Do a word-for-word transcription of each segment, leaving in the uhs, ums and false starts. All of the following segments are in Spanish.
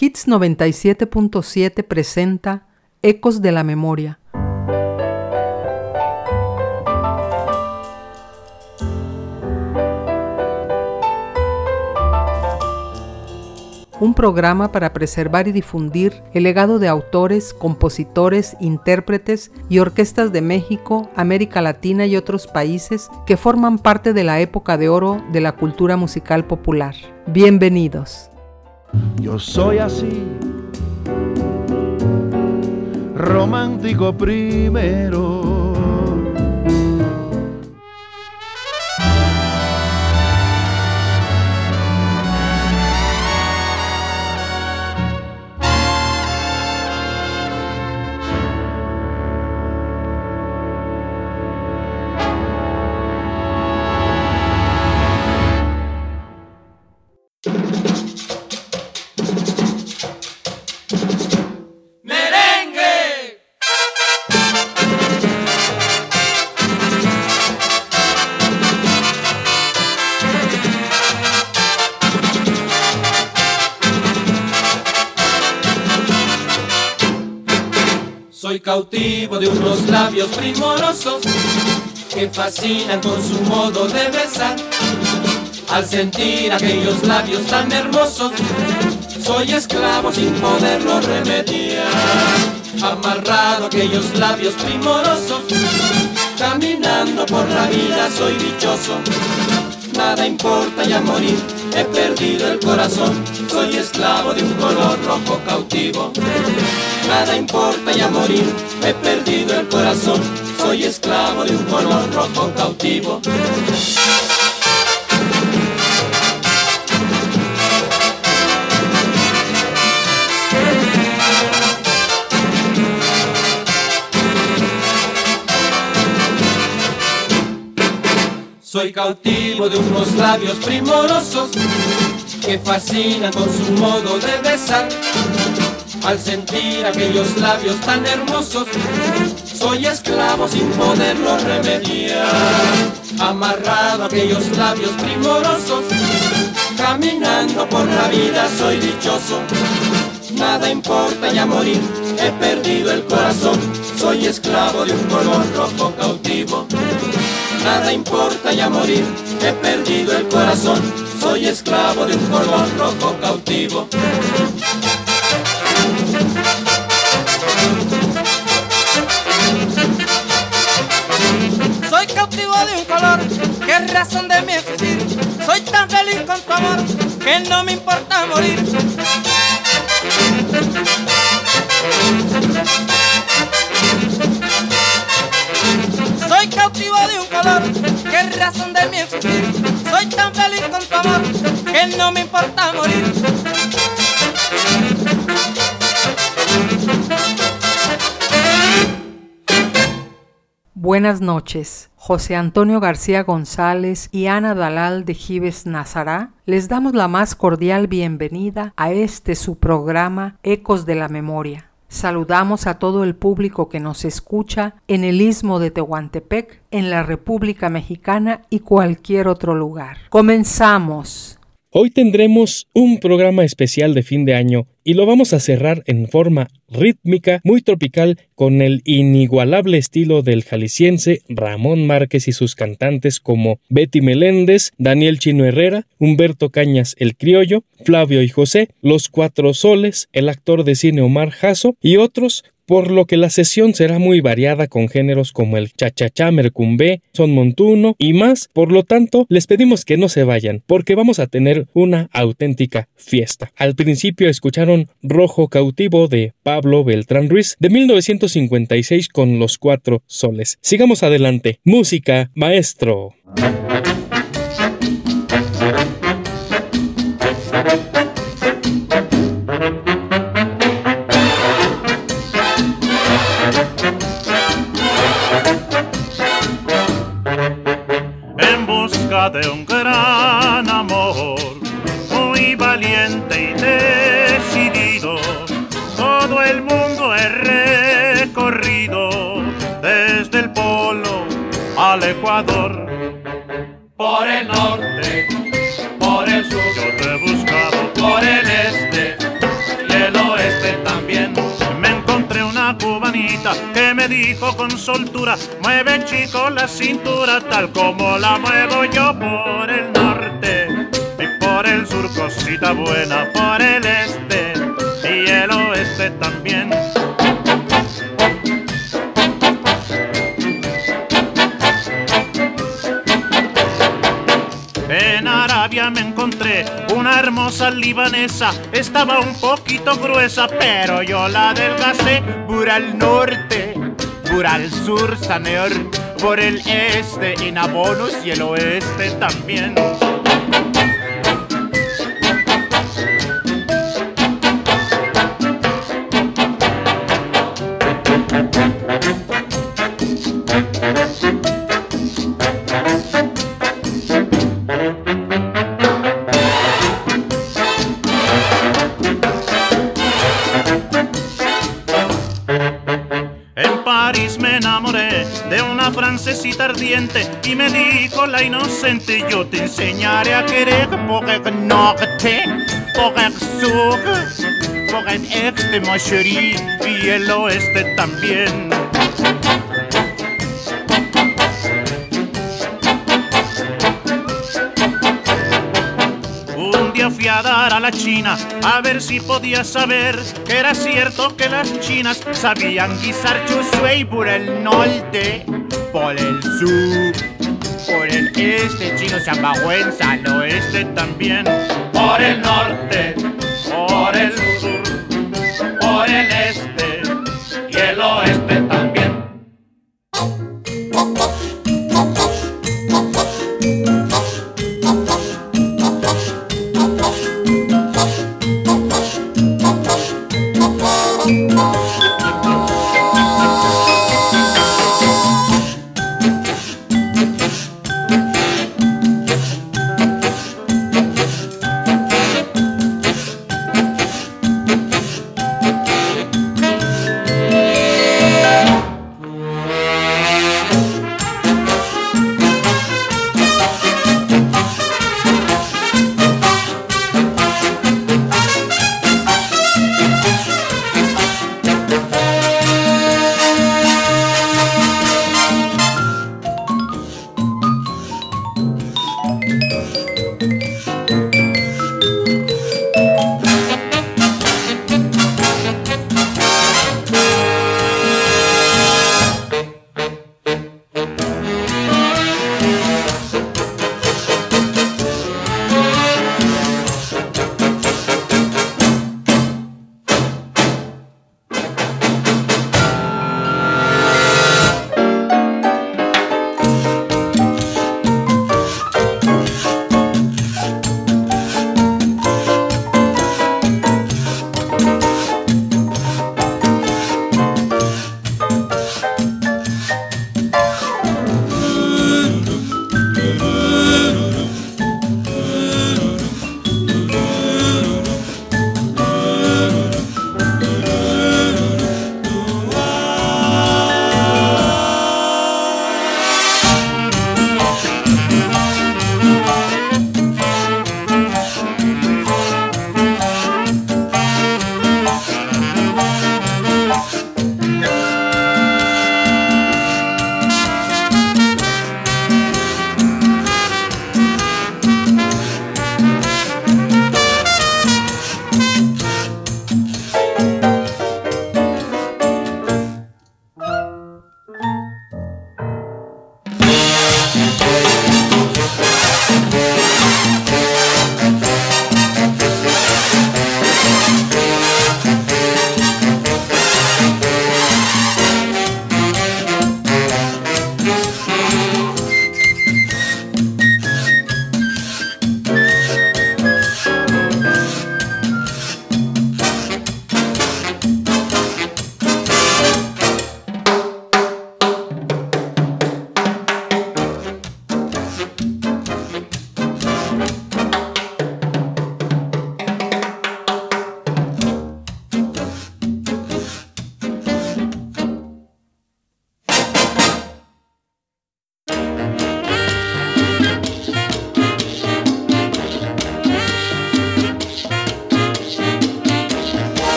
Hits noventa y siete punto siete presenta Ecos de la Memoria. Un programa para preservar y difundir el legado de autores, compositores, intérpretes y orquestas de México, América Latina y otros países que forman parte de la época de oro de la cultura musical popular. Bienvenidos. Yo soy así, romántico primero. Soy cautivo de unos labios primorosos que fascinan con su modo de besar. Al sentir aquellos labios tan hermosos, soy esclavo sin poderlo remediar. Amarrado a aquellos labios primorosos, caminando por la vida soy dichoso. Nada importa ya morir, he perdido el corazón. Soy esclavo de un color rojo cautivo. Nada importa ya morir, he perdido el corazón. Soy esclavo de un color rojo cautivo. Soy cautivo de unos labios primorosos que fascinan con su modo de besar. Al sentir aquellos labios tan hermosos, soy esclavo sin poderlo remediar. Amarrado a aquellos labios primorosos, caminando por la vida soy dichoso. Nada importa ya morir, he perdido el corazón. Soy esclavo de un color rojo cautivo. Nada importa ya morir, he perdido el corazón. Soy esclavo de un color rojo cautivo. Soy cautivo de un color que es razón de mi existir. Soy tan feliz con tu amor que no me importa morir. Soy cautivo de un color que es razón de mi existir. Soy tan feliz con tu amor que no me importa morir. Buenas noches. José Antonio García González y Ana Dalal de Gives Nazará les damos la más cordial bienvenida a este su programa Ecos de la Memoria. Saludamos a todo el público que nos escucha en el Istmo de Tehuantepec, en la República Mexicana y cualquier otro lugar. ¡Comenzamos! Hoy tendremos un programa especial de fin de año y lo vamos a cerrar en forma rítmica, muy tropical, con el inigualable estilo del jalisciense Ramón Márquez y sus cantantes como Betty Meléndez, Daniel Chino Herrera, Humberto Cañas el Criollo, Flavio y José, Los Cuatro Soles, el actor de cine Omar Jasso y otros, por lo que la sesión será muy variada con géneros como el cha-cha-cha, mercumbé, son montuno y más. Por lo tanto, les pedimos que no se vayan, porque vamos a tener una auténtica fiesta. Al principio escucharon Rojo Cautivo de Pablo Beltrán Ruiz de mil novecientos cincuenta y seis con Los Cuatro Soles. Sigamos adelante. Música, maestro. De un gran amor, muy valiente y decidido, todo el mundo he recorrido, desde el polo al Ecuador, por el norte, por el sur, yo te he buscado, por el este y cubanita que me dijo con soltura: mueve chico la cintura tal como la muevo yo por el norte y por el sur, cosita buena, por el este y el oeste también. En Arabia me encontré una hermosa libanesa, estaba un poquito gruesa, pero yo la adelgacé. Por el norte, por el sur, Saneor, por el este, en Abonos y el oeste también. De una francesita ardiente y me dijo la inocente: yo te enseñaré a querer por el norte, por el sur, por el este, ma chérie, y el oeste también. Un día fui a dar a la China a ver si podía saber que era cierto que las chinas sabían guisar chusui por el norte, por el sur, por el este, chino sinvergüenza, al oeste también, por el norte, por el sur, por el este y el oeste también.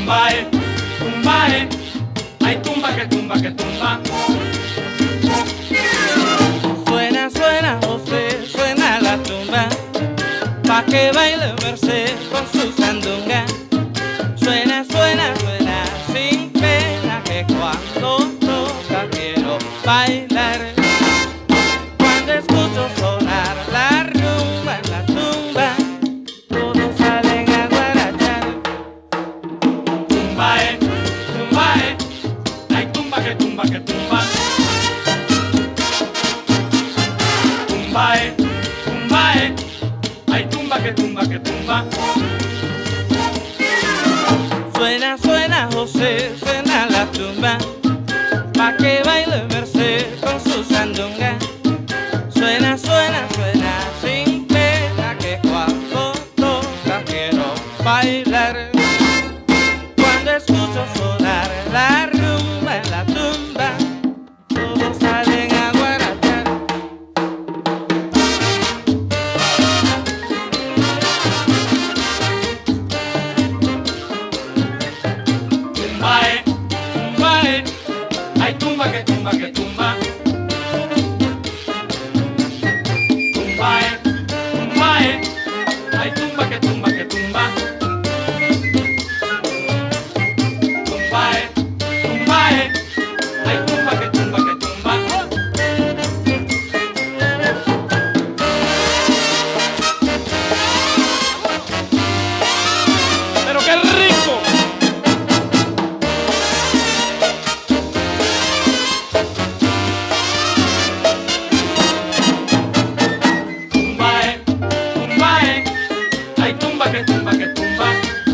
tumba, eh, tumba, eh, ay tumba que tumba que tumba. Suena, suena, José, suena la tumba, pa' que baile Merced con su sandunga. Suena, suena, suena, sin pena, que cuando toca quiero bailar. Cuando escucho sonar la rumba en la tumba, todos salen a guarachar. Tumba, eh, tumba, eh, ay tumba que tumba que tumba. Tumba, eh, tumba, eh, ay tumba que tumba que tumba. Suena, suena, José, suena la tumba, pa' que baile Merced con su sandunga. Suena, suena, suena, sin pena, que cuando toca quiero bailar. Cuando escucho sonar la rumba en la tumba, todos salen a guarachar. Tumba, eh, tumba, eh, ay tumba que tumba que tumba. Tumba, eh, tumba, eh, ay tumba que tumba que tumba. Tumba, eh, tumba, eh, ay tumba que tumba que tumba. ¡Pero qué rico! Tumba, eh, tumba, eh, ay tumba que tumba que tumba.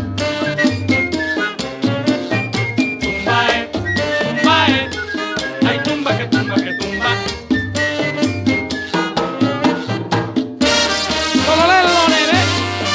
Tumba, eh, tumba, eh, ay tumba que tumba que tumba. ¡Cololelo, nene!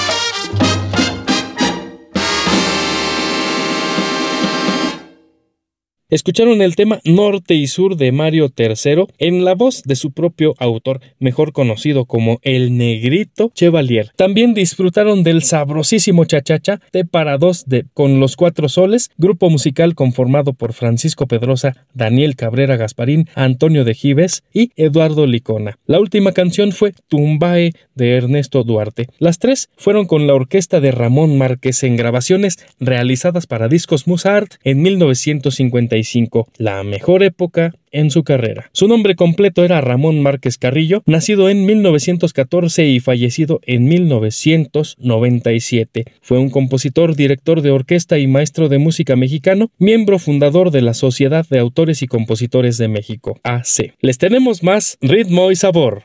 Escucharon el tema Norte y Sur de Mario tercero en la voz de su propio autor, mejor conocido como el Negrito Chevalier. También disfrutaron del sabrosísimo Chachacha de Para Dos de Con los Cuatro Soles, grupo musical conformado por Francisco Pedrosa, Daniel Cabrera Gasparín, Antonio de Gives y Eduardo Licona. La última canción fue Tumbae de Ernesto Duarte. Las tres fueron con la orquesta de Ramón Márquez en grabaciones realizadas para Discos Musart en mil novecientos cincuenta y cinco, la mejor época en su carrera. Su nombre completo era Ramón Márquez Carrillo, nacido en mil novecientos catorce y fallecido en mil novecientos noventa y siete. Fue un compositor, director de orquesta y maestro de música mexicano, miembro fundador de la Sociedad de Autores y Compositores de México, A C. Les tenemos más ritmo y sabor.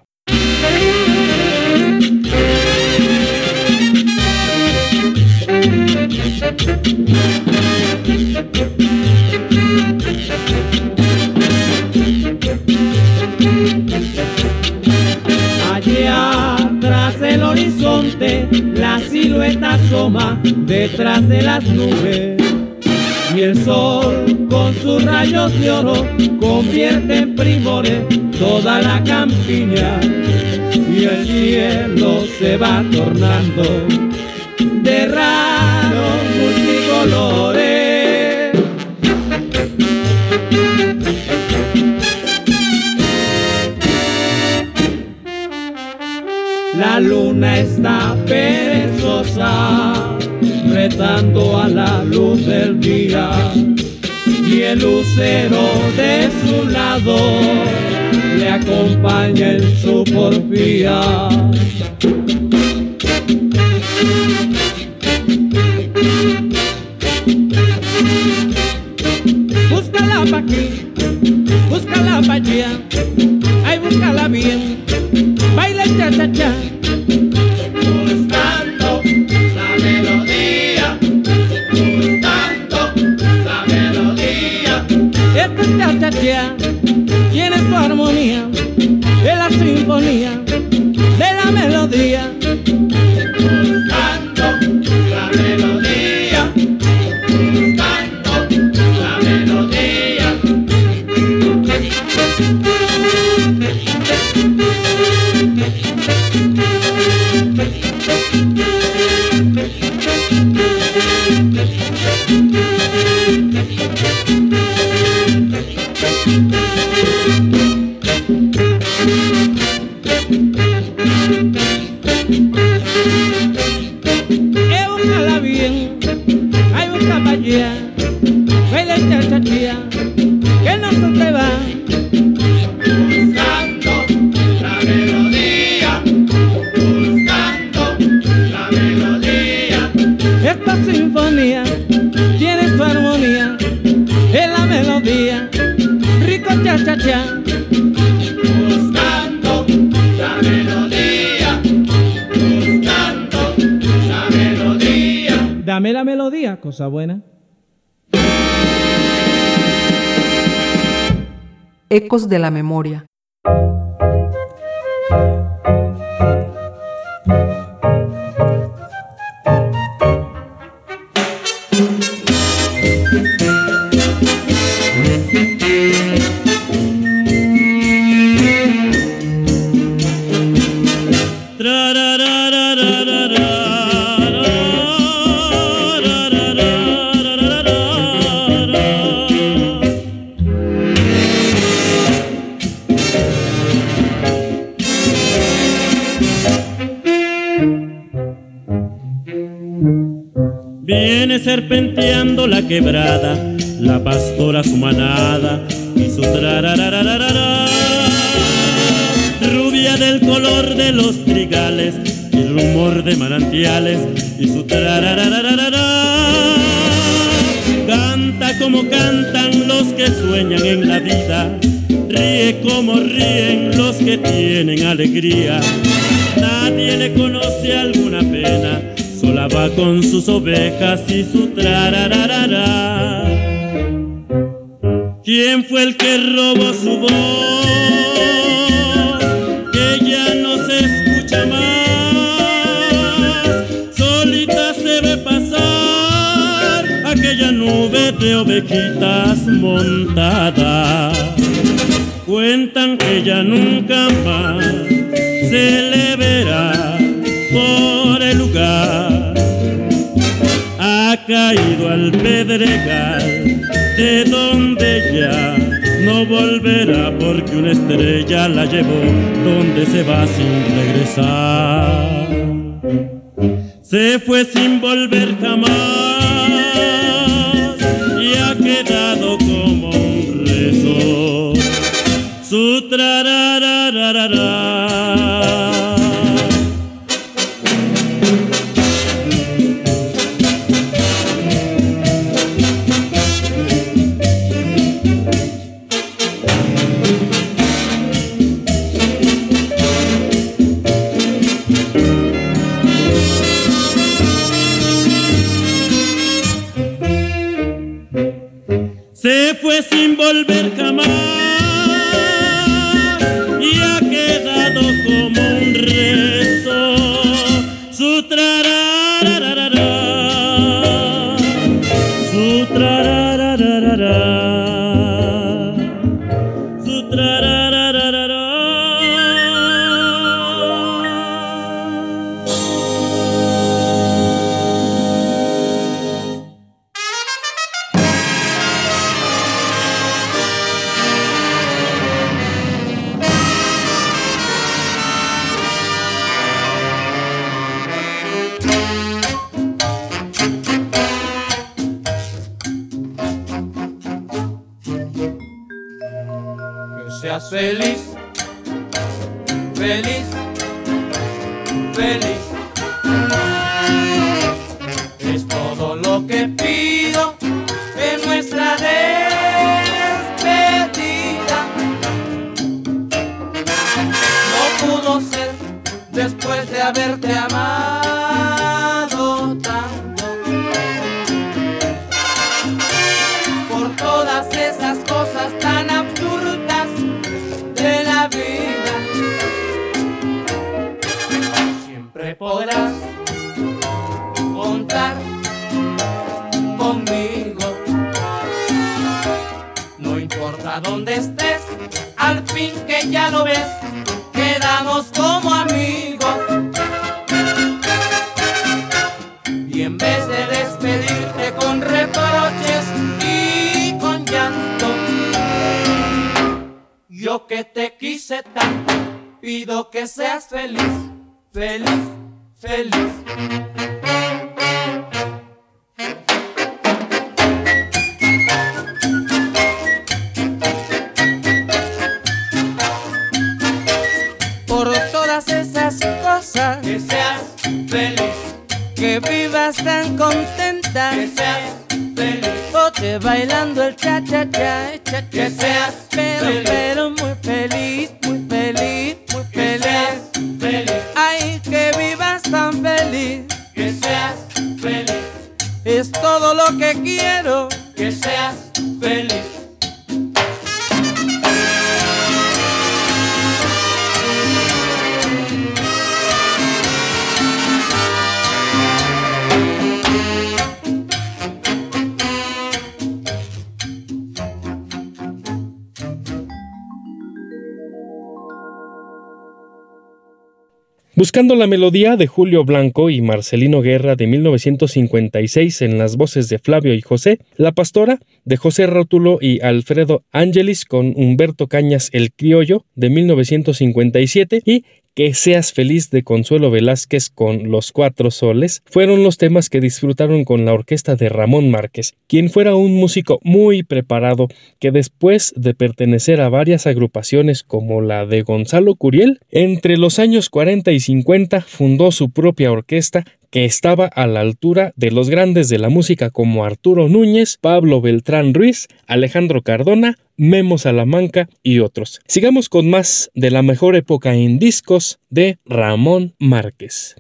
Allá tras el horizonte la silueta asoma detrás de las nubes y el sol con sus rayos de oro convierte en primores toda la campiña y el cielo se va tornando de raros multicolores. La luna está perezosa, retando a la luz del día, y el lucero de su lado le acompaña en su porfía. Búscala pa' aquí, búscala pa' allá, ay búscala bien, baila cha cha cha. Buscando la melodía, buscando la melodía. Esta cha cha cha tiene su armonía, de la sinfonía, de la melodía. Buscando la melodía, buscando la melodía. Thank you. ya, baila cha cha cha, que no se te va. Buscando la melodía, buscando la melodía. Esta sinfonía tiene su armonía, es la melodía, rico cha cha cha. Buscando la melodía, buscando la melodía. Dame la melodía, cosa buena. Ecos de la memoria. Viene serpenteando la quebrada, la pastora su manada y su trararararara, rubia del color de los trigales y rumor de manantiales y su trararararara, canta como cantan los que sueñan en la vida, ríe como ríen los que tienen alegría, nadie le conoce alguna pena, sola va con sus ovejas y su trarararara. ¿Quién fue el que robó su voz? Que ya no se escucha más. Solita se ve pasar aquella nube de ovejitas montadas. Cuentan que ya nunca más se le verá por el lugar, ha caído al pedregal, de donde ya no volverá, porque una estrella la llevó donde se va sin regresar. Se fue sin volver jamás y ha quedado como un rezo, su trararararara. Se fue sin volver jamás y ha quedado como un rezo, su trararararara, su trararararara, su trararararara. Seas feliz, feliz, feliz. Es todo lo que pido en nuestra despedida. No pudo ser después de haberte amado tanto, por todas esas cosas tan absurdas de la vida. Siempre podrás contar conmigo, no importa dónde estés, al fin que ya lo ves, quedamos como amigos. Y en vez de despedirte con reproches y con llanto, yo que te quise tanto, pido que seas feliz, feliz, feliz. noche bailando el cha cha cha, cha, cha, Que seas pero feliz. pero muy feliz, muy feliz, muy Que feliz. seas feliz. Ay, que vivas tan feliz, Que seas feliz. es todo lo que quiero. Que seas feliz. Buscando la melodía de Julio Blanco y Marcelino Guerra de mil novecientos cincuenta y seis en las voces de Flavio y José, La Pastora de José Rótulo y Alfredo Ángelis con Humberto Cañas el Criollo de mil novecientos cincuenta y siete y Que seas feliz de Consuelo Velázquez con Los Cuatro Soles fueron los temas que disfrutaron con la orquesta de Ramón Márquez, quien fuera un músico muy preparado que después de pertenecer a varias agrupaciones como la de Gonzalo Curiel, entre los años cuarenta y cincuenta fundó su propia orquesta que estaba a la altura de los grandes de la música como Arturo Núñez, Pablo Beltrán Ruiz, Alejandro Cardona, Memo Salamanca y otros. Sigamos con más de la mejor época en discos de Ramón Márquez.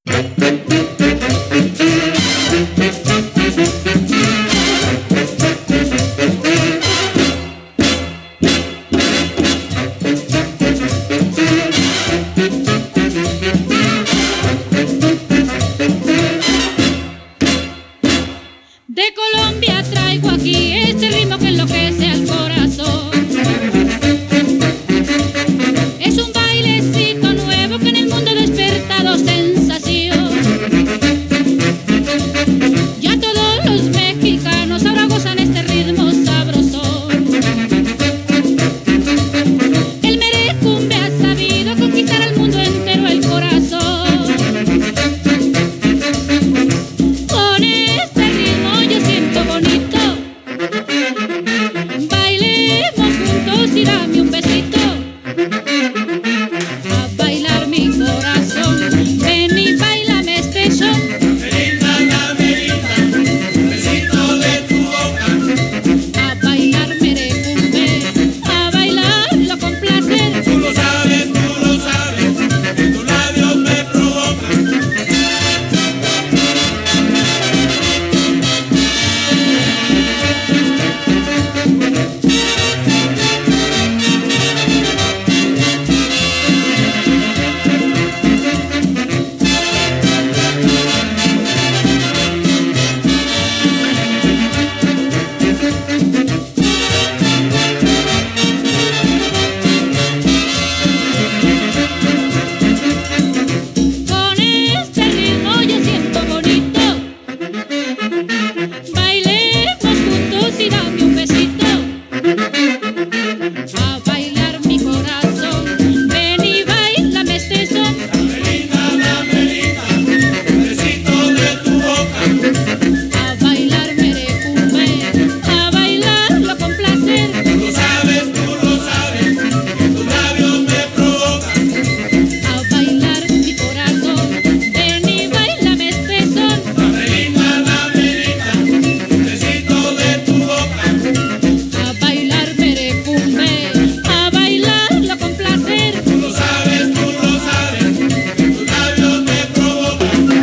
De Colombia traigo aquí este ritmo que enloquece al corazón. Es un bailecito nuevo que en el mundo ha despertado sensación. Ya todos los mexicanos ahora gozan este ritmo sabrosón. El merecumbe ha sabido conquistar al mundo entero el corazón. Con este ritmo yo siento bonito. Bailemos juntos y dame un besito. A bailar mi corazón. Ven y bailame este son. Melinda, la Melinda, un besito de tu boca. A bailar merecumbe. A bailarlo con placer. Tú lo sabes, tú lo sabes, que tus labios me provocan. Con este ritmo yo siento bonito. Bailemos juntos y dame un besito. A bailar mi corazón. Ven y bailame este son. Melinda, la Melinda, un besito de tu boca. A bailar merecumbe. A bailarlo con placer. Tú lo sabes, tú lo sabes, que tus labios me provocan. A bailar mi corazón. Ven y bailame este son. Melinda, la Melinda, un besito de tu boca. A bailar merecumbe. A bailarlo con placer. Tú lo sabes, tú lo sabes, que tus labios me provocan.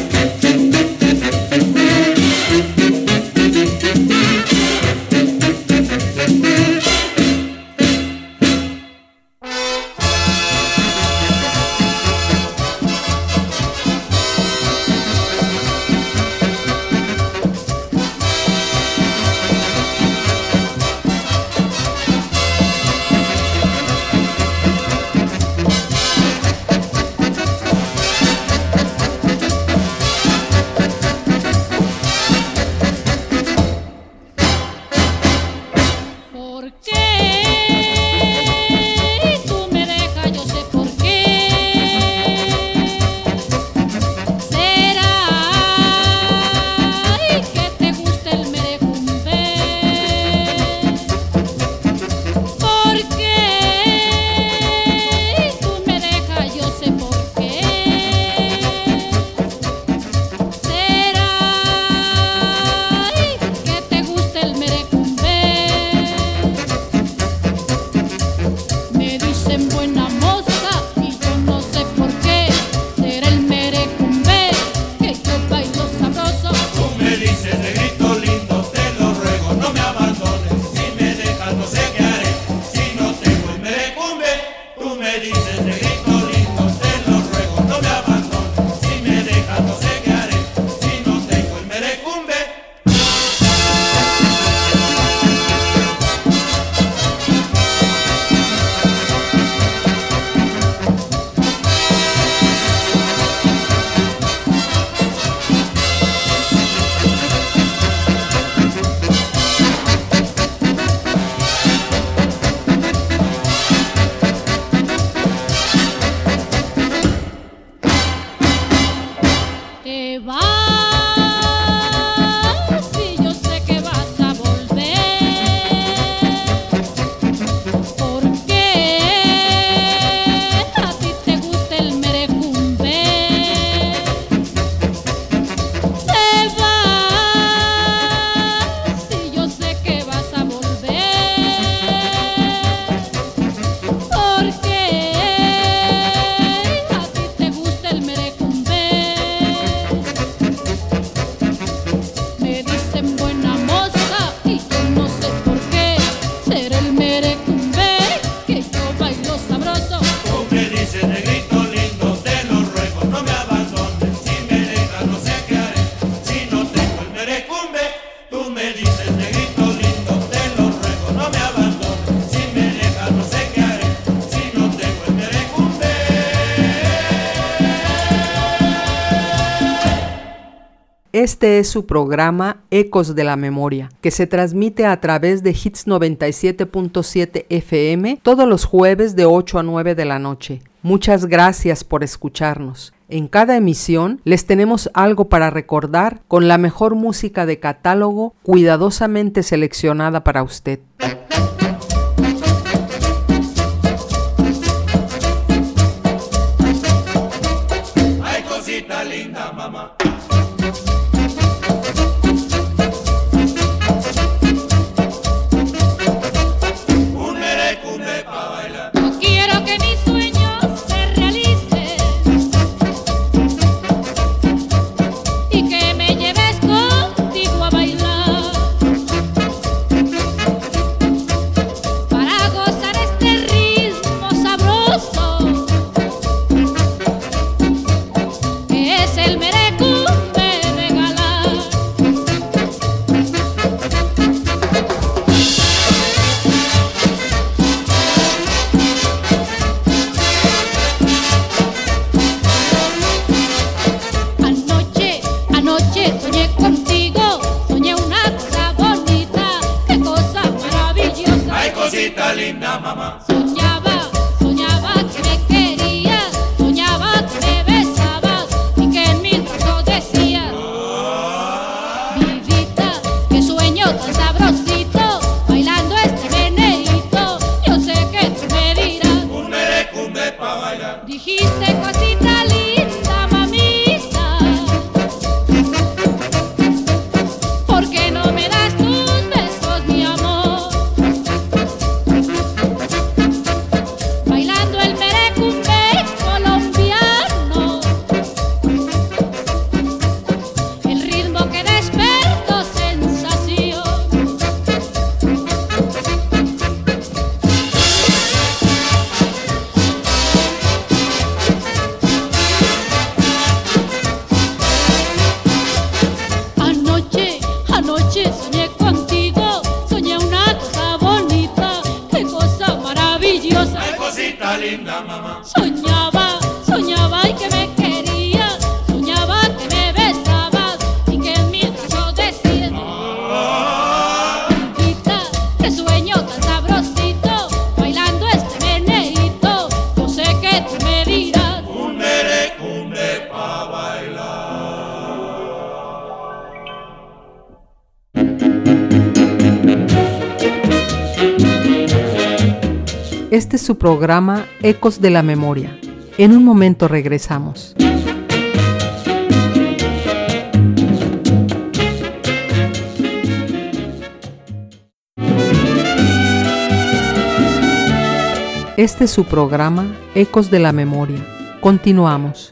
¿Por qué tú me dejas? Yo sé por qué. Será ay, que te gusta el merecumbe. ¿Por qué tú me dejas? Yo sé por qué. Será ay, que te gusta dices, negrito lindo, te lo ruego, no me abandones. Si me dejas, no sé qué haré, si no tengo el merecumbe. Este es su programa Ecos de la Memoria, que se transmite a través de Hits noventa y siete punto siete F M todos los jueves de ocho a nueve de la noche. Muchas gracias por escucharnos. En cada emisión les tenemos algo para recordar con la mejor música de catálogo cuidadosamente seleccionada para usted. Ay, cosita linda, mamá. Linda mamá. Soñaba, soñaba que me querías, soñaba que me besabas y que en mis brazos decías, mi vida, qué sueño tan sabrosito, bailando este meneíto, yo sé que tú me dirás, un merecumbe pa' bailar. Dijiste cosita linda, mamita, ¿por qué no me das tus besos, mi amor? Linda mamá. Soñaba, soñaba y que me querías, soñaba que me besabas y que en mis brazos decías, Quita, qué sueño tan sabrosito, bailando este meneíto, yo sé que tú me dirás, un merecumbe pa' bailar. Este es su programa Ecos de la Memoria. En un momento regresamos. Este es su programa Ecos de la Memoria. Continuamos.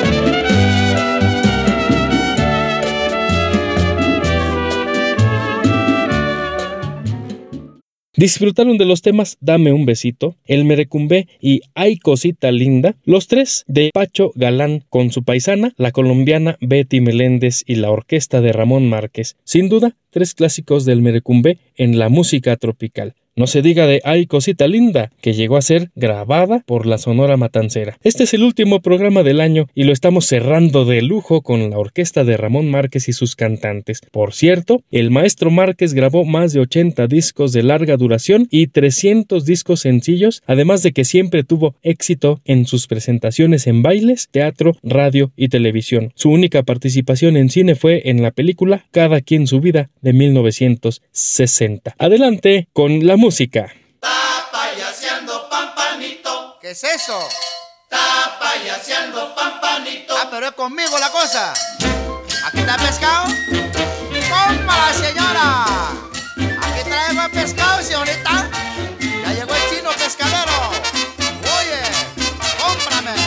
Disfrutaron de los temas Dame un besito, El Merecumbe y Ay cosita linda, los tres de Pacho Galán con su paisana, la colombiana Betty Meléndez y la orquesta de Ramón Márquez. Sin duda, tres clásicos del Merecumbe en la música tropical. No se diga de Ay cosita linda, que llegó a ser grabada por la Sonora Matancera. Este es el último programa del año y lo estamos cerrando de lujo con la orquesta de Ramón Márquez y sus cantantes. Por cierto, el maestro Márquez grabó más de ochenta discos de larga duración y trescientos discos sencillos, además de que siempre tuvo éxito en sus presentaciones en bailes, teatro, radio y televisión. Su única participación en cine fue en la película Cada quien su vida de mil novecientos sesenta. Adelante con la música. Música. Está payaseando Pampanito. ¿Qué es eso? Está payaseando Pampanito. Ah, pero es conmigo la cosa. ¿Aquí está pescado? ¡Compa, señora! Aquí traigo el pescado, señorita. Ya llegó el chino pescadero. Oye, cómprame.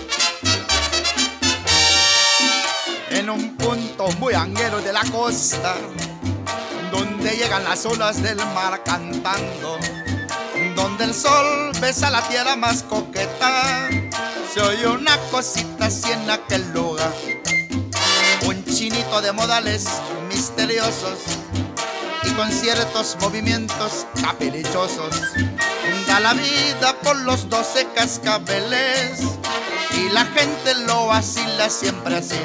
En un punto muy anguero de la costa, donde llegan las olas del mar cantando, donde el sol besa la tierra más coqueta, se oye una cosita así en aquel lugar. Un chinito de modales misteriosos con ciertos movimientos caprichosos da la vida por los doce cascabeles y la gente lo vacila siempre así.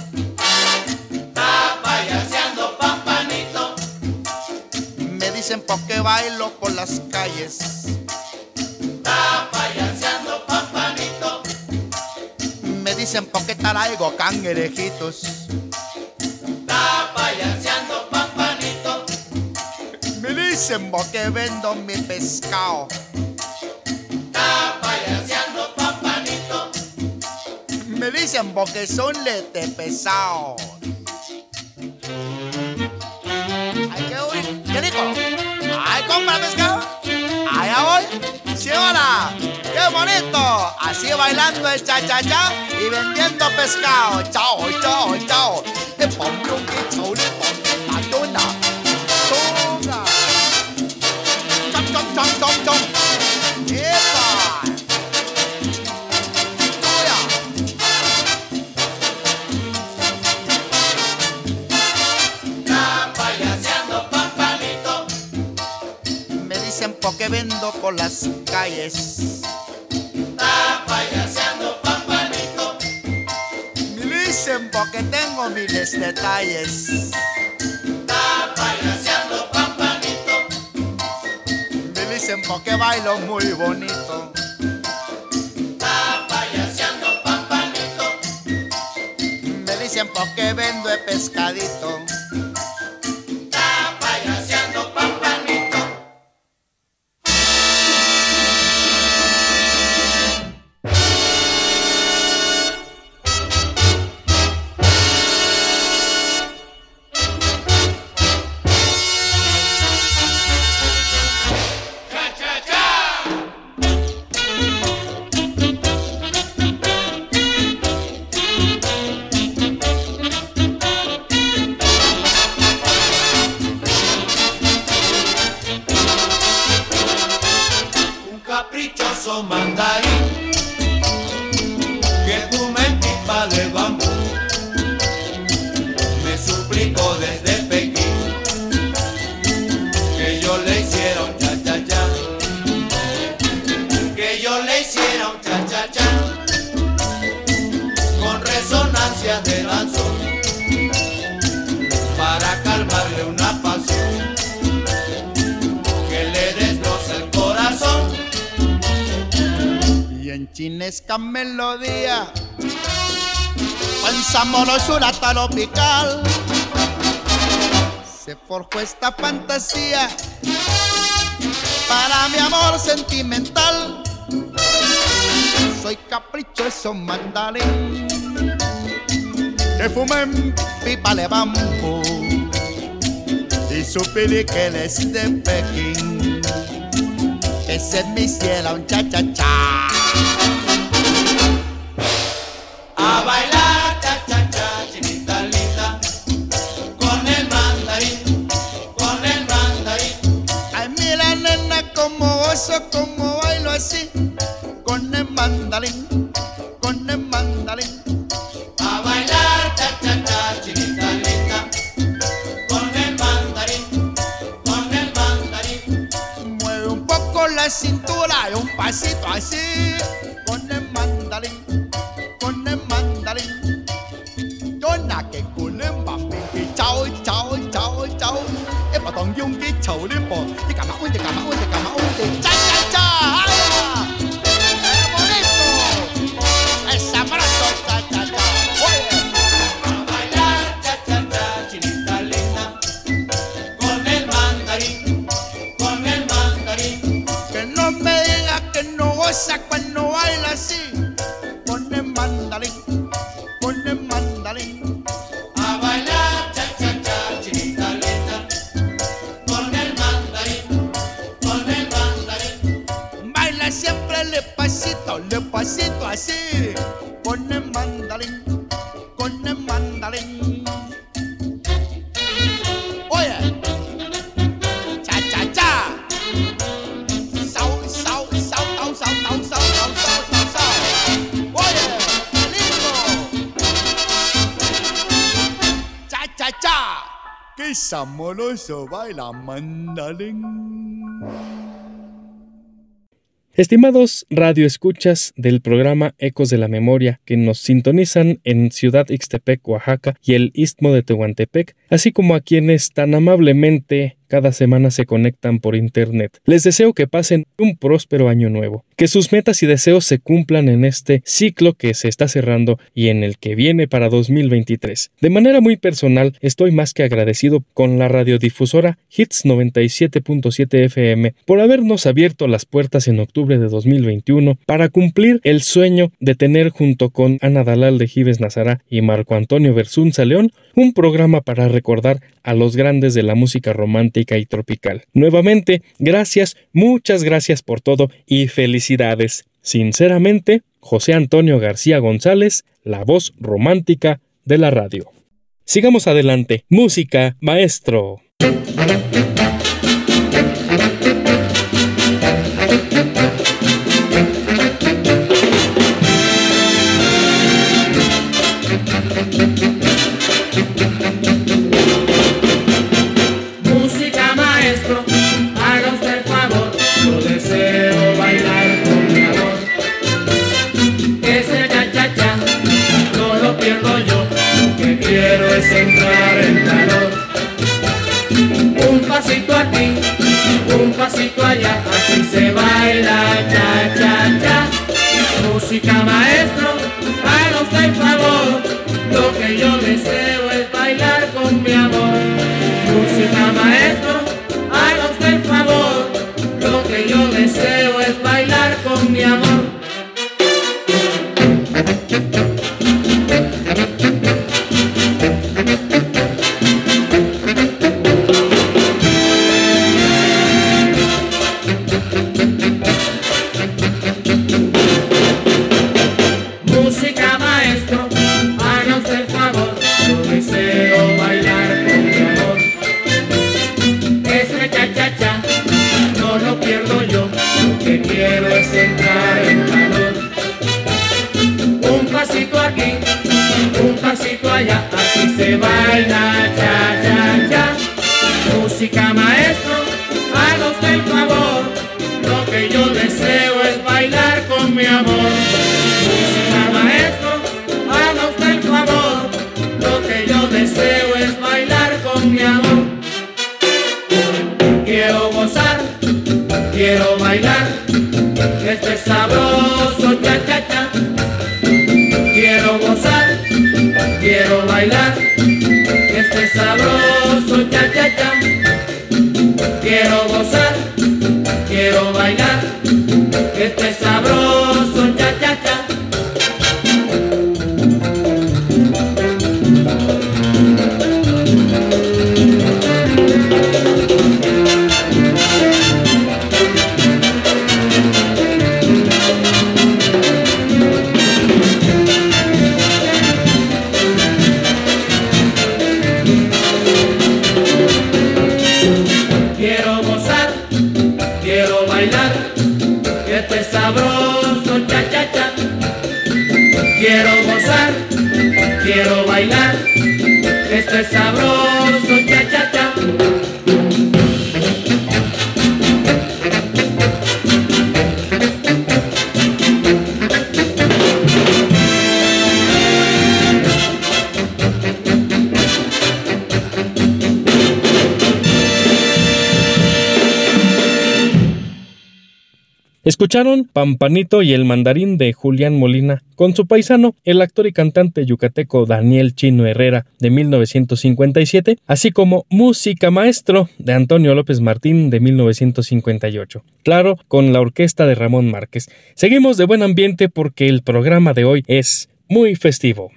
Está payaseando Pampanito. Me dicen porque bailo por las calles. Está payaseando Pampanito. Me dicen porque traigo cangrejitos. Está payaseando Pampanito. Me dicen porque vendo mi pescado. Está payaseando Pampanito. Me dicen porque son lete pesado. Ay, qué uy, qué rico. Ay, compra pescado. Allá voy. Sí, hola. Qué bonito. Así bailando el cha-cha-cha y vendiendo pescado. Chao, chao, chao. De pongo un chao, de pongo la tuna. Tuna. Chom, chom, chom, chom, chom. ¡Epa! Está payaseando Pampanito. Me dicen porque vendo por las calles. Está payaseando Pampanito. Me dicen porque tengo miles de detalles. Está payaseando Pampanito. Me dicen porque bailo muy bonito. Está payaseando Pampanito. Me dicen porque vendo el pescadito. Está payaseando Pampanito. Caprichoso mandarín que fuma en pipa de bambú me suplicó desde Pekín que yo le hiciera un cha-cha-cha, que yo le hiciera un cha-cha-cha con resonancia de danzón para calmarle una pasión que le destroza el corazón. Y en chinesca melodía, con sabrosura tropical, se forjó esta fantasía para mi amor sentimental. Soy caprichoso mandarín que fumé en pipa de bambú y supe que él es de Pekín, que se me hiciera un cha-cha-cha. A bailar cha-cha-cha, chinita linda, con el mandarín, con el mandarín. Ay, mira nena como gozo, como bailo así, con el mandarín, con el mandarín. A bailar cha-cha-cha, chinita linda, con el mandarín, con el mandarín. Mueve un poco la cintura y un pasito así, con el mandarín, con el mandarín. Dona que con el mandarín, chao, chao, chao, chao. Es para don yung que chao de po, de cama un, de cama un, de cama un, de cha cha cha. ¡Es bonito! ¡Es sabroso, cha cha cha! Oye. A bailar cha-cha-cha, chinita linda, con el mandarín, con el mandarín. Que no me diga que no goza cuando baila así, con el mandarín, con el mandarín. A bailar cha-cha-cha, chinita linda, con el mandarín, con el mandarín. Baila siempre le pasito, le pasito así, con el mandarín, con el mandarín. Oye, cha cha cha. Sao, sao, sao, sao, sao, sao, sao, sao, sao, sao. sabroso baila mandalín. Estimados radioescuchas del programa Ecos de la Memoria, que nos sintonizan en Ciudad Ixtepec, Oaxaca y el Istmo de Tehuantepec, así como a quienes tan amablemente cada semana se conectan por internet. Les deseo que pasen un próspero año nuevo, que sus metas y deseos se cumplan en este ciclo que se está cerrando y en el que viene para dos mil veintitrés. De manera muy personal, estoy más que agradecido con la radiodifusora Hits noventa y siete punto siete F M por habernos abierto las puertas en octubre de dos mil veintiuno para cumplir el sueño de tener junto con Ana Dalal de Jibes Nazará y Marco Antonio Versunza León un programa para recordar a los grandes de la música romántica y tropical. Nuevamente, gracias, muchas gracias por todo y felicidades. Sinceramente, José Antonio García González, la voz romántica de la radio. Sigamos adelante. Música, maestro. Entrar en calor. Un pasito aquí, un pasito allá, así se baila, cha, cha, cha. Música maestro, haga usted el favor, lo que yo deseo es bailar con mi amor. Música maestro, haga usted el favor, lo que yo deseo es bailar con mi amor. Así se baila, cha, cha, cha. Música maestro, haga usted el favor, lo que yo deseo es bailar con mi amor. Música maestro, haga usted el favor, lo que yo deseo es bailar con mi amor. Quiero gozar, quiero bailar, este es sabroso, cha, cha, cha. Quiero gozar, quiero bailar, este es sabroso, cha, cha, cha. Quiero gozar, quiero bailar, este es sabroso, cha, cha, cha. Quiero gozar, quiero bailar, esto es sabroso, cha, cha, cha. Escucharon Pampanito y el Mandarín de Julián Molina con su paisano, el actor y cantante yucateco Daniel Chino Herrera de mil novecientos cincuenta y siete, así como Música Maestro de Antonio López Martín de mil novecientos cincuenta y ocho. Claro, con la orquesta de Ramón Márquez. Seguimos de buen ambiente porque el programa de hoy es muy festivo.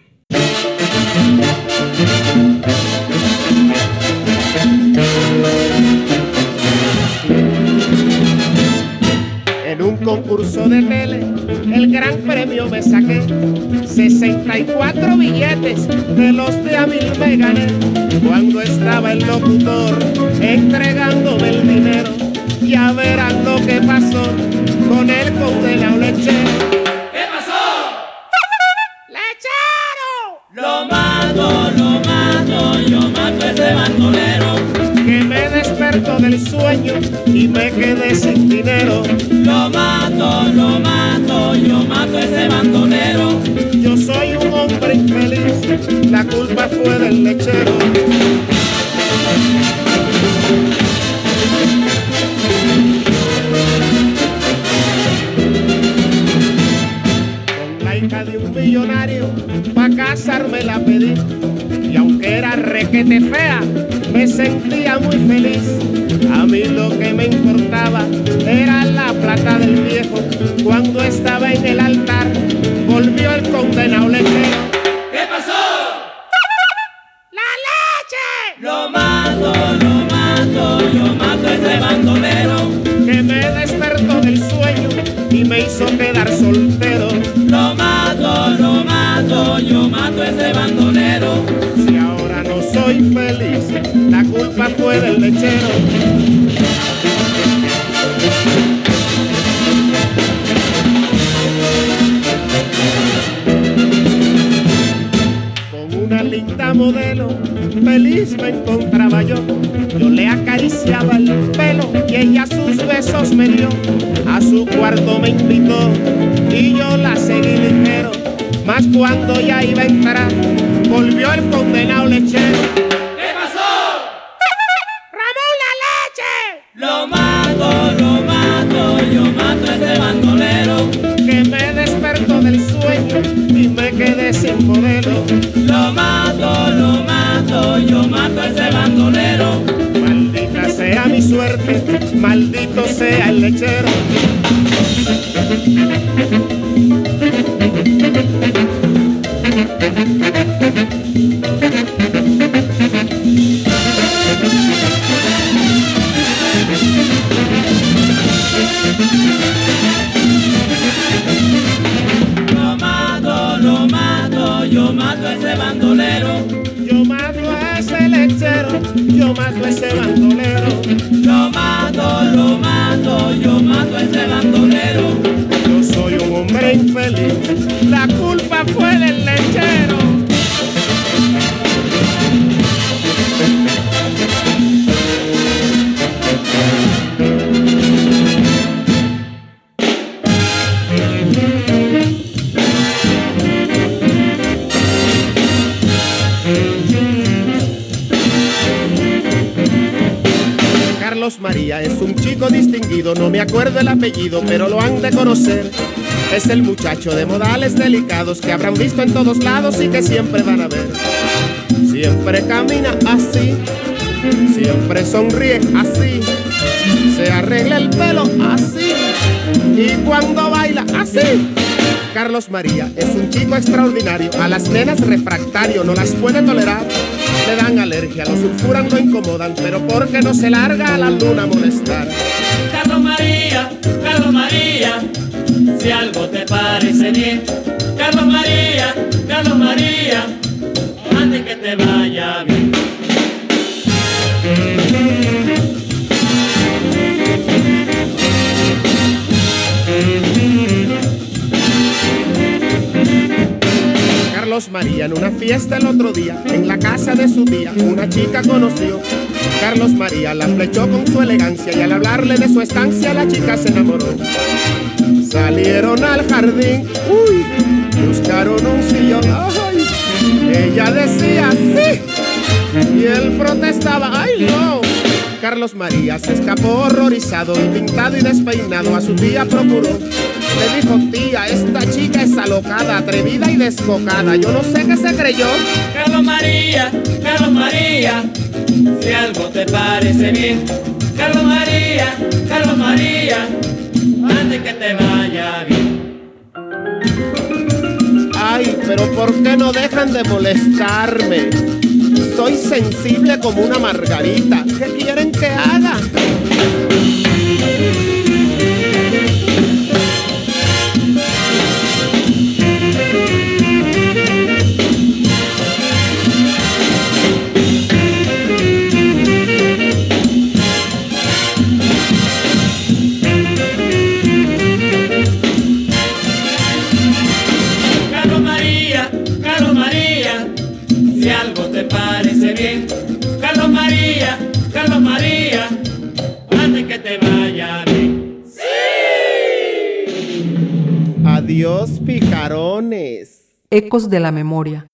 En un concurso de tele, el gran premio me saqué, sesenta y cuatro billetes de los de a mil me gané. Cuando estaba el locutor entregándome el dinero, ya verán lo que pasó con el condenado lechero. ¿Qué pasó? ¡Lechero! Lo mato, lo mato, yo mato a ese bandolero. del sueño y me quedé sin dinero. Lo mato, lo mato, yo mato a ese bandolero. Yo soy un hombre infeliz, la culpa fue del lechero. Con la hija de un millonario pa' casarme la pedí, y aunque era requete fea me sentía muy feliz. A mí lo que me importaba era la plata del viejo. Cuando estaba en el altar volvió el condenado lechero. ¿Qué pasó? ¡La leche! Lo mato, lo mato, yo mato a ese bandolero. Que me despertó del sueño y me hizo quedar soltero. Lo mato, lo mato, yo mato a ese bandolero. Si ahora no soy feliz, la culpa fue del lechero. Con una linda modelo, feliz me encontraba yo. Yo le acariciaba el pelo y ella sus besos me dio. A su cuarto me invitó y yo la seguí ligero. Mas cuando ya iba a entrar, volvió el condenado lechero. ¿Qué pasó? ¡Ramón, la leche! Lo mato, lo mato, yo mato a ese bandolero. Que me despertó del sueño y me quedé sin modelo. Lo mato, lo mato, yo mato a ese bandolero. Maldita sea mi suerte, maldito sea el lechero. Lo mato, lo mato, yo mato a ese bandolero. Yo mato a ese lechero, yo mato a ese bandolero. Lo mato, lo mato, yo mato a ese bandolero. Yo soy un hombre infeliz, la culpa fue del lechero. Carlos María es un chico distinguido, no me acuerdo el apellido, pero lo han de conocer. Es el muchacho de modales delicados que habrán visto en todos lados y que siempre van a ver. Siempre camina así, siempre sonríe así, se arregla el pelo así y cuando baila así. Carlos María es un chico extraordinario, a las nenas refractario, no las puede tolerar. Le dan alergia, lo sulfuran, lo incomodan, pero porque no se larga a la luna a molestar. Carlos María, Carlos María, si algo te parece bien. Carlos María, Carlos María, antes que te vaya bien. Carlos María en una fiesta el otro día, en la casa de su tía, una chica conoció. Carlos María la flechó con su elegancia y al hablarle de su estancia la chica se enamoró. Salieron al jardín, uy, buscaron un sillón, ay, ella decía sí, y él protestaba, ay no. Carlos María se escapó horrorizado y pintado y despeinado, a su tía procuró. Le dijo, tía, esta chica es alocada, atrevida y descocada, yo no sé qué se creyó. Carlos María, Carlos María, si algo te parece bien. Carlos María, Carlos María, antes que te vaya bien. Ay, pero ¿por qué no dejan de molestarme? Soy sensible como una margarita. ¿Qué quieren que haga? Carlos María, Carlos María, si algo te parece bien. Carlos María, Carlos María, es Ecos de la Memoria.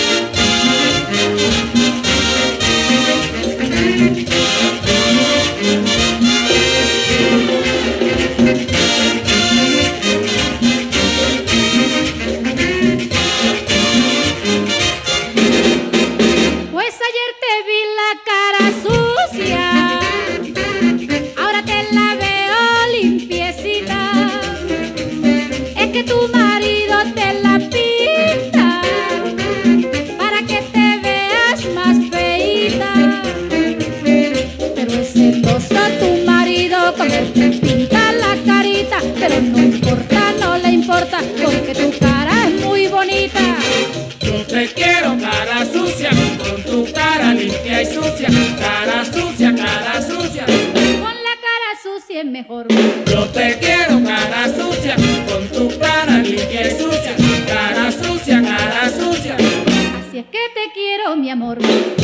Pues ayer te vi la cara sucia, ahora te la veo limpiecita. Es que tu marido te la pinta para que te veas más feita. Pero es celoso tu marido como te pinta la carita. Pero no importa, no le importa, porque tu cara es muy bonita. Yo te quiero cara sucia, con tu cara limpia y sucia. Cara sucia, cara sucia. Con la cara sucia es mejor. Yo te quiero cara sucia, con tu cara limpia y sucia. Cara sucia, cara sucia. Así es que te quiero, mi amor.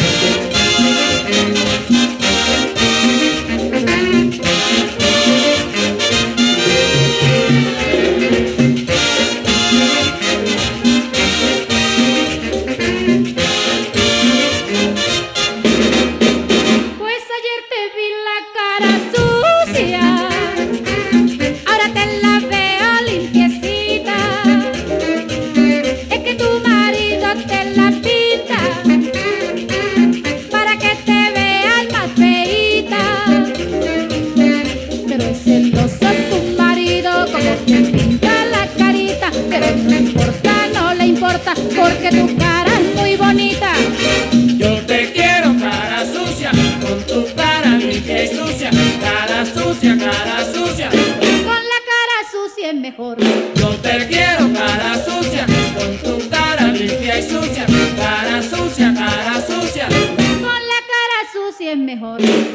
Pues ayer te vi la cara sucia, ahora te la veo limpiecita. Es que tu marido te la pinta para que te veas más feita. Pero es celoso tu marido como te pinta la carita. Pero no importa, no le importa, porque tu cara es muy bonita. Yo te quiero cara sucia, con tu cara limpia y sucia. Cara sucia, cara sucia. Con la cara sucia es mejor. Yo te quiero cara sucia, con tu cara limpia y sucia. Cara sucia, cara sucia. Con la cara sucia es mejor.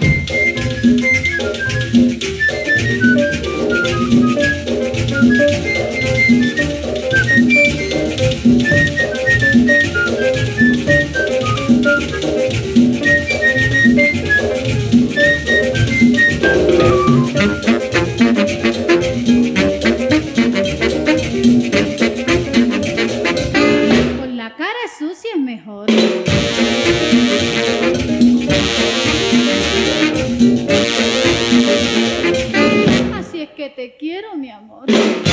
Con la cara sucia es mejor. Así es que te quiero, mi amor.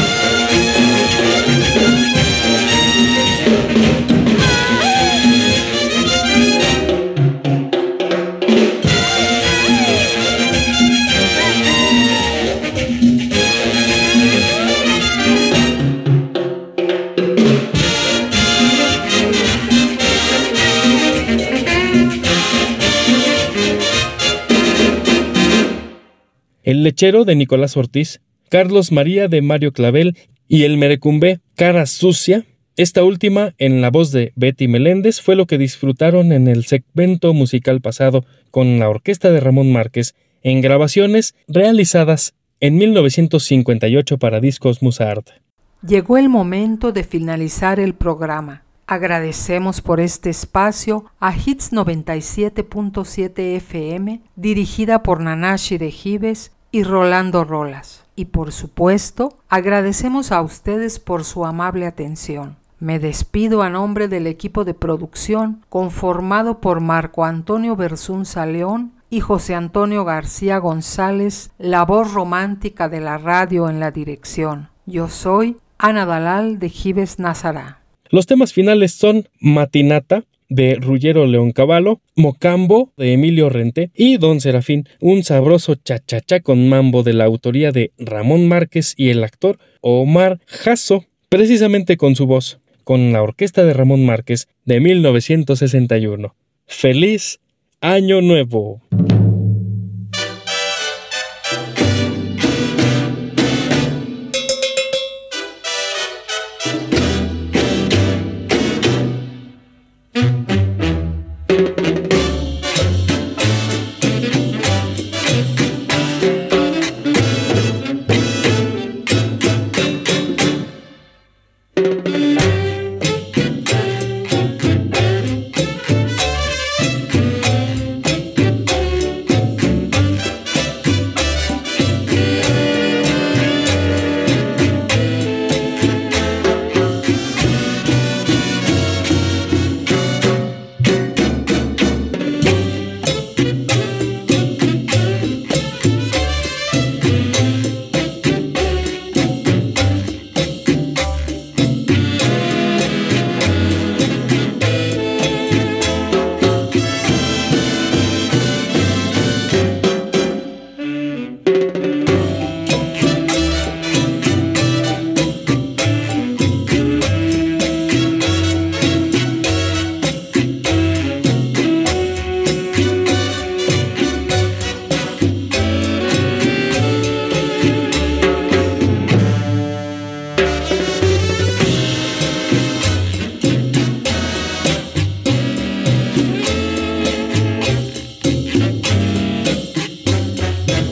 El lechero de Nicolás Ortiz, Carlos María de Mario Clavel y el merecumbé Cara Sucia. Esta última, en la voz de Betty Meléndez, fue lo que disfrutaron en el segmento musical pasado con la orquesta de Ramón Márquez en grabaciones realizadas en mil novecientos cincuenta y ocho para Discos Musart. Llegó el momento de finalizar el programa. Agradecemos por este espacio a Hits noventa y siete punto siete F M, dirigida por Nanashi de Gives y Rolando Rolas. Y por supuesto, agradecemos a ustedes por su amable atención. Me despido a nombre del equipo de producción conformado por Marco Antonio Bersunza León y José Antonio García González, la voz romántica de la radio en la dirección. Yo soy Ana Dalal de Gives Nazará. Los temas finales son Matinata, de Ruggiero Leoncavallo, Mocambo, de Emilio Rente, y Don Serafín, un sabroso cha-cha-cha con mambo de la autoría de Ramón Márquez y el actor Omar Jasso, precisamente con su voz, con la orquesta de Ramón Márquez de mil novecientos sesenta y uno. ¡Feliz Año Nuevo!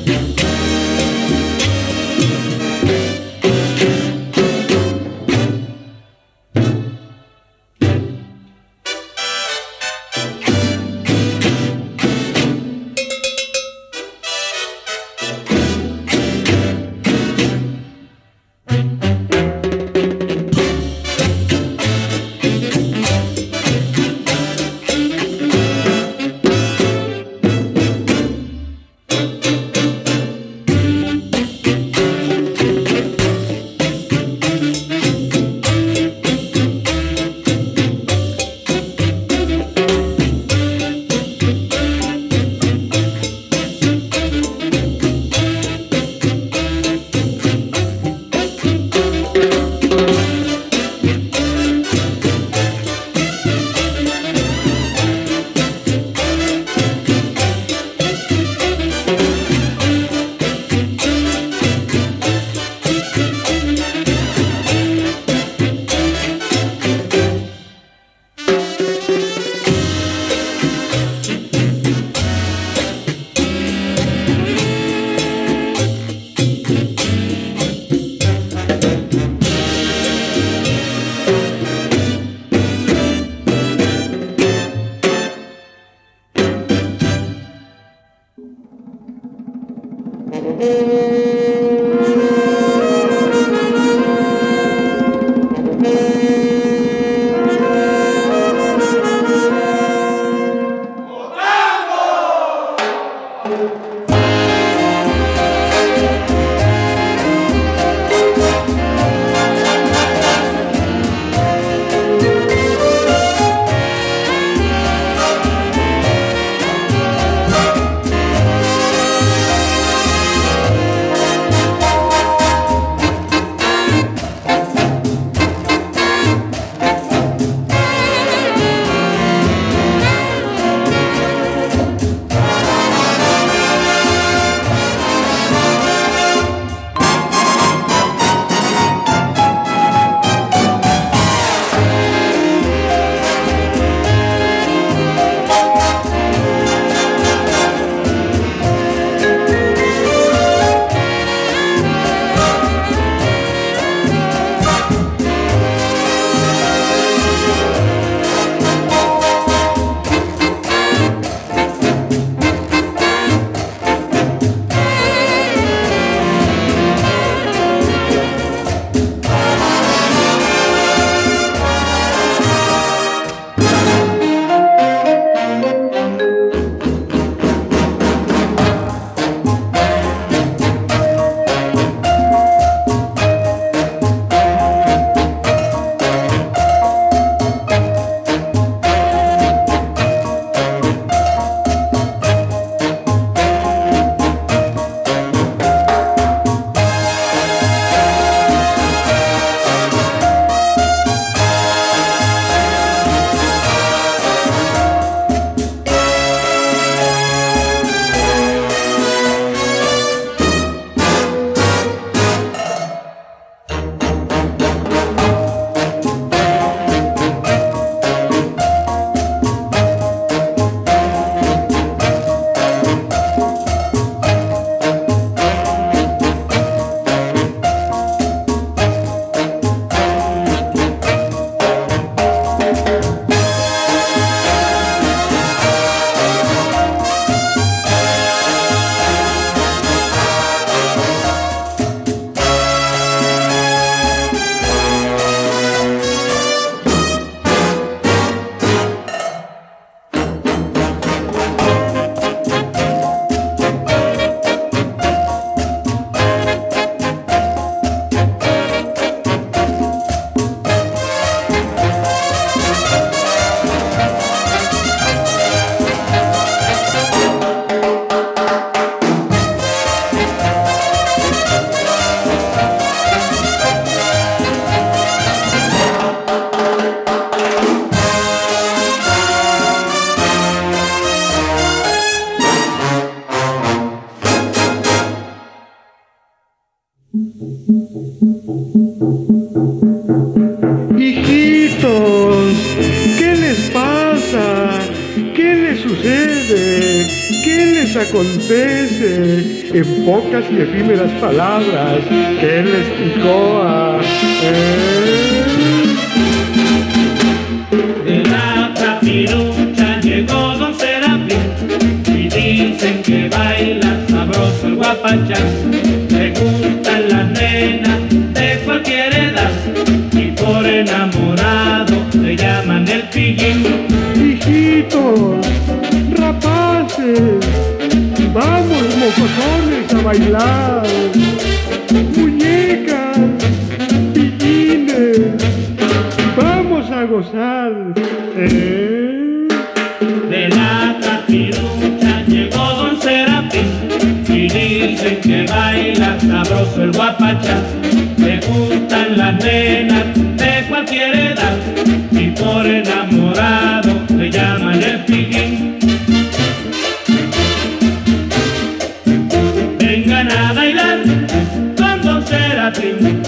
Hijitos, ¿qué les pasa? ¿Qué les sucede? ¿Qué les acontece? en pocas y efímeras palabras que él les picó a... ¿eh? De la capirucha llegó don Serafín y dicen que baila sabroso el guapachán. Le gustan las nenas de cualquier edad y por enamorado le llaman el pillín. Hijitos, rapaces, vamos mocosones a bailar. Muñecas, pillines, vamos a gozar. ¿Eh? De la capirucha llegó don Serafín y dicen que baila sabroso el guapachán. Le gustan las nenas de cualquier edad y por enamorado le llaman el pillín. Vengan a bailar con don Serafín.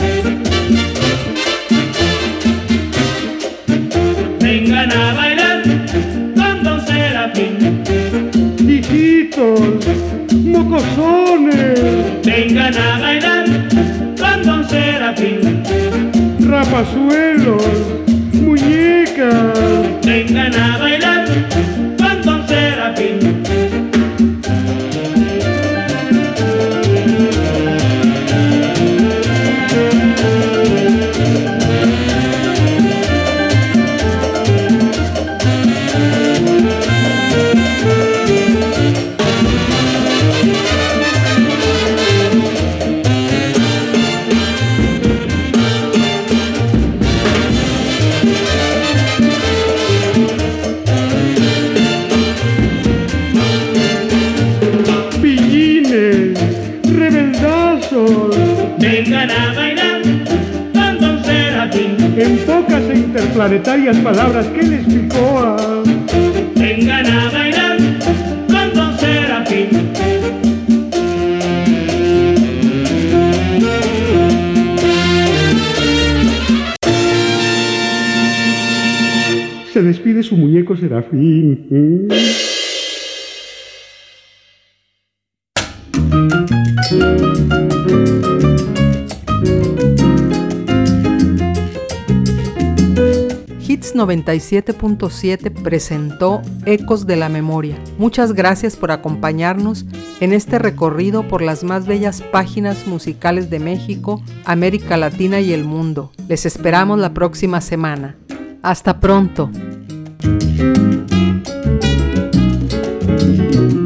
Vengan a bailar con don Serafín. Hijitos, mocosones, vengan a bailar con don Serafín. Rapazuelos, muñecas, vengan a bailar con don Serafín. vengan a bailar con don Serafín. En pocas e interplanetarias palabras que les picó a... Vengan a bailar con don Serafín. Se despide su muñeco Serafín. ¿Mm? Hits noventa y siete punto siete presentó Ecos de la Memoria. Muchas gracias por acompañarnos en este recorrido por las más bellas páginas musicales de México, América Latina y el mundo. Les esperamos la próxima semana. Hasta pronto.